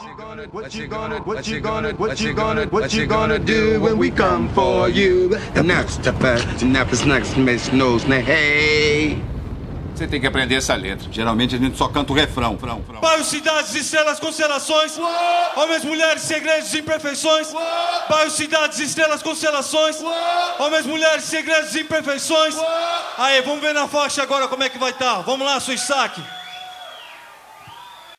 do when we come for you? The next next miss knows me, hey. Você tem que aprender essa letra. Geralmente a gente só canta o refrão. Bairros, cidades, estrelas, constelações. Homens, mulheres, segredos e imperfeições. Bairros, cidades, estrelas, constelações. Homens, mulheres, segredos e imperfeições. Aí, vamos ver na faixa agora como é que vai estar. Vamos lá, Suissaque.